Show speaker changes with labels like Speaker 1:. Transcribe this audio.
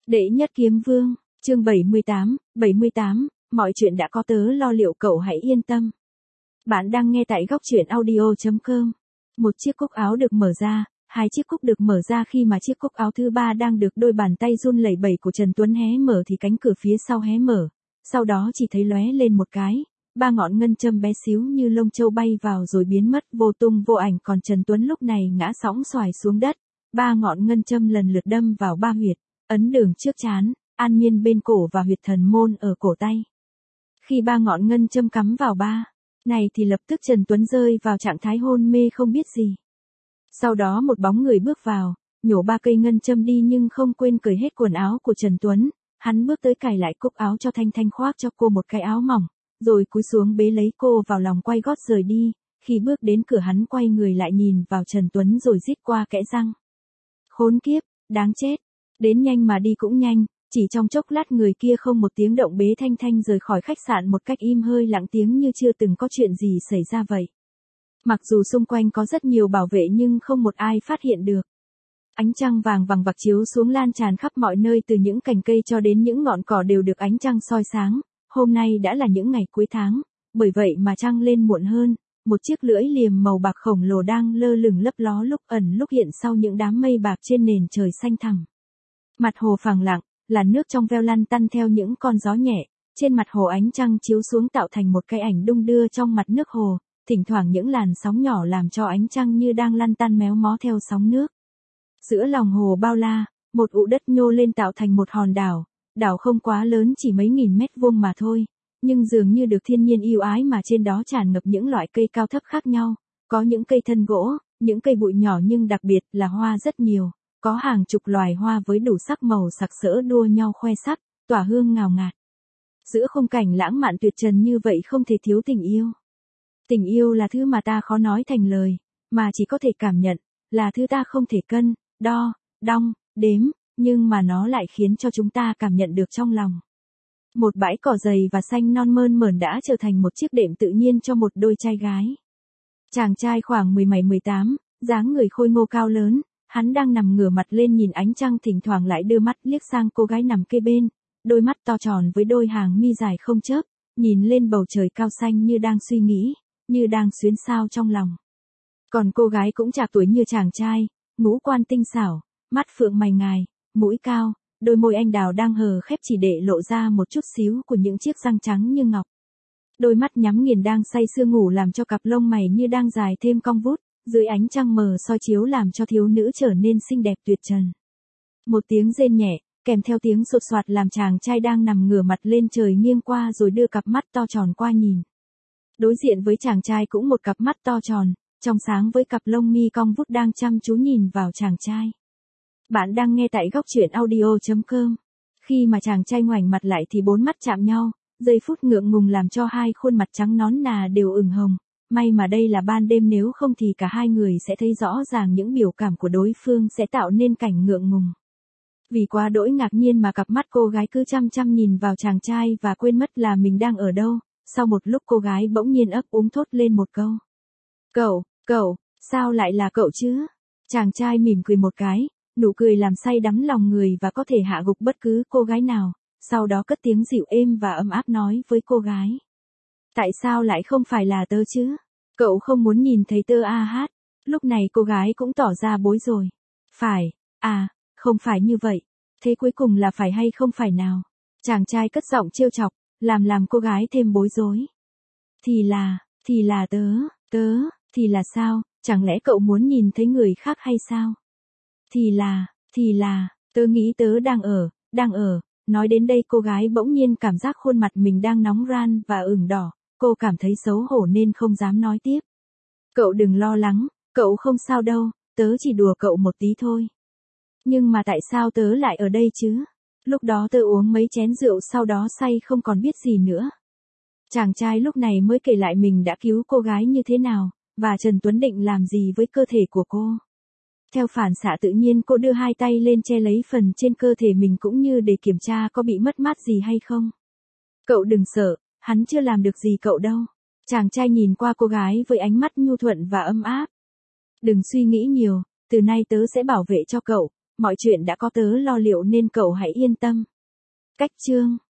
Speaker 1: Đệ nhất kiếm vương, chương 78, mọi chuyện đã có tớ lo liệu cậu hãy yên tâm. Bạn đang nghe tại góc truyện audio.com. Một chiếc cúc áo được mở ra, hai chiếc cúc được mở ra khi mà chiếc cúc áo thứ ba đang được đôi bàn tay run lẩy bẩy của Trần Tuấn hé mở thì cánh cửa phía sau hé mở. Sau đó chỉ thấy lóe lên một cái, ba ngọn ngân châm bé xíu như lông châu bay vào rồi biến mất vô tung vô ảnh, còn Trần Tuấn lúc này ngã sõng xoài xuống đất. Ba ngọn ngân châm lần lượt đâm vào ba huyệt, ấn đường trước trán, an miên bên cổ và huyệt thần môn ở cổ tay. Khi ba ngọn ngân châm cắm vào ba này thì lập tức Trần Tuấn rơi vào trạng thái hôn mê không biết gì. Sau đó một bóng người bước vào, nhổ ba cây ngân châm đi nhưng không quên cởi hết quần áo của Trần Tuấn. Hắn bước tới cài lại cúc áo cho Thanh Thanh, khoác cho cô một cái áo mỏng, rồi cúi xuống bế lấy cô vào lòng quay gót rời đi. Khi bước đến cửa hắn quay người lại nhìn vào Trần Tuấn rồi rít qua kẽ răng. Khốn kiếp, đáng chết. Đến nhanh mà đi cũng nhanh, chỉ trong chốc lát người kia không một tiếng động bế Thanh Thanh rời khỏi khách sạn một cách im hơi lặng tiếng như chưa từng có chuyện gì xảy ra vậy. Mặc dù xung quanh có rất nhiều bảo vệ nhưng không một ai phát hiện được. Ánh trăng vàng vằng vặc chiếu xuống lan tràn khắp mọi nơi, từ những cành cây cho đến những ngọn cỏ đều được ánh trăng soi sáng. Hôm nay đã là những ngày cuối tháng, bởi vậy mà trăng lên muộn hơn. Một chiếc lưỡi liềm màu bạc khổng lồ đang lơ lửng lấp ló lúc ẩn lúc hiện sau những đám mây bạc trên nền trời xanh thẳm. Mặt hồ phẳng lặng, làn nước trong veo lăn tăn theo những con gió nhẹ, trên mặt hồ ánh trăng chiếu xuống tạo thành một cái ảnh đung đưa trong mặt nước hồ, thỉnh thoảng những làn sóng nhỏ làm cho ánh trăng như đang lăn tăn méo mó theo sóng nước. Giữa lòng hồ bao la, một ụ đất nhô lên tạo thành một hòn đảo, đảo không quá lớn, chỉ mấy nghìn mét vuông mà thôi, nhưng dường như được thiên nhiên yêu ái mà trên đó tràn ngập những loại cây cao thấp khác nhau, có những cây thân gỗ, những cây bụi nhỏ nhưng đặc biệt là hoa rất nhiều. Có hàng chục loài hoa với đủ sắc màu sặc sỡ đua nhau khoe sắc, tỏa hương ngào ngạt. Giữa khung cảnh lãng mạn tuyệt trần như vậy không thể thiếu tình yêu. Tình yêu là thứ mà ta khó nói thành lời, mà chỉ có thể cảm nhận, là thứ ta không thể cân, đo, đong, đếm, nhưng mà nó lại khiến cho chúng ta cảm nhận được trong lòng. Một bãi cỏ dày và xanh non mơn mởn đã trở thành một chiếc đệm tự nhiên cho một đôi trai gái. Chàng trai khoảng 17-18, dáng người khôi ngô cao lớn. Hắn đang nằm ngửa mặt lên nhìn ánh trăng, thỉnh thoảng lại đưa mắt liếc sang cô gái nằm kế bên, đôi mắt to tròn với đôi hàng mi dài không chớp, nhìn lên bầu trời cao xanh như đang suy nghĩ, như đang xuyến sao trong lòng. Còn cô gái cũng trạc tuổi như chàng trai, ngũ quan tinh xảo, mắt phượng mày ngài, mũi cao, đôi môi anh đào đang hờ khép chỉ để lộ ra một chút xíu của những chiếc răng trắng như ngọc. Đôi mắt nhắm nghiền đang say sưa ngủ làm cho cặp lông mày như đang dài thêm cong vút. Dưới ánh trăng mờ soi chiếu làm cho thiếu nữ trở nên xinh đẹp tuyệt trần. Một tiếng rên nhẹ, kèm theo tiếng sột soạt làm chàng trai đang nằm ngửa mặt lên trời nghiêng qua rồi đưa cặp mắt to tròn qua nhìn. Đối diện với chàng trai cũng một cặp mắt to tròn, trong sáng với cặp lông mi cong vút đang chăm chú nhìn vào chàng trai. Bạn đang nghe tại góc truyện audio.com. Khi mà chàng trai ngoảnh mặt lại thì bốn mắt chạm nhau, giây phút ngượng ngùng làm cho hai khuôn mặt trắng nón nà đều ửng hồng. May mà đây là ban đêm, nếu không thì cả hai người sẽ thấy rõ ràng những biểu cảm của đối phương, sẽ tạo nên cảnh ngượng ngùng. Vì quá đỗi ngạc nhiên mà cặp mắt cô gái cứ chăm chăm nhìn vào chàng trai và quên mất là mình đang ở đâu. Sau một lúc cô gái bỗng nhiên ấp úng thốt lên một câu. Cậu, sao lại là cậu chứ? Chàng trai mỉm cười một cái, nụ cười làm say đắm lòng người và có thể hạ gục bất cứ cô gái nào. Sau đó cất tiếng dịu êm và ấm áp nói với cô gái. Tại sao lại không phải là tớ chứ? Cậu không muốn nhìn thấy tớ à hát? Lúc này cô gái cũng tỏ ra bối rối. Phải, không phải như vậy. Thế cuối cùng là phải hay không phải nào? Chàng trai cất giọng trêu chọc, làm cô gái thêm bối rối. Thì là tớ, thì là sao? Chẳng lẽ cậu muốn nhìn thấy người khác hay sao? Thì là, tớ nghĩ tớ đang ở. Nói đến đây cô gái bỗng nhiên cảm giác khuôn mặt mình đang nóng ran và ửng đỏ. Cô cảm thấy xấu hổ nên không dám nói tiếp. Cậu đừng lo lắng, cậu không sao đâu, tớ chỉ đùa cậu một tí thôi. Nhưng mà tại sao tớ lại ở đây chứ? Lúc đó tớ uống mấy chén rượu sau đó say không còn biết gì nữa. Chàng trai lúc này mới kể lại mình đã cứu cô gái như thế nào, và Trần Tuấn định làm gì với cơ thể của cô. Theo phản xạ tự nhiên cô đưa hai tay lên che lấy phần trên cơ thể mình cũng như để kiểm tra có bị mất mát gì hay không. Cậu đừng sợ. Hắn chưa làm được gì cậu đâu. Chàng trai nhìn qua cô gái với ánh mắt nhu thuận và ấm áp. Đừng suy nghĩ nhiều, từ nay tớ sẽ bảo vệ cho cậu, mọi chuyện đã có tớ lo liệu nên cậu hãy yên tâm. Cách chương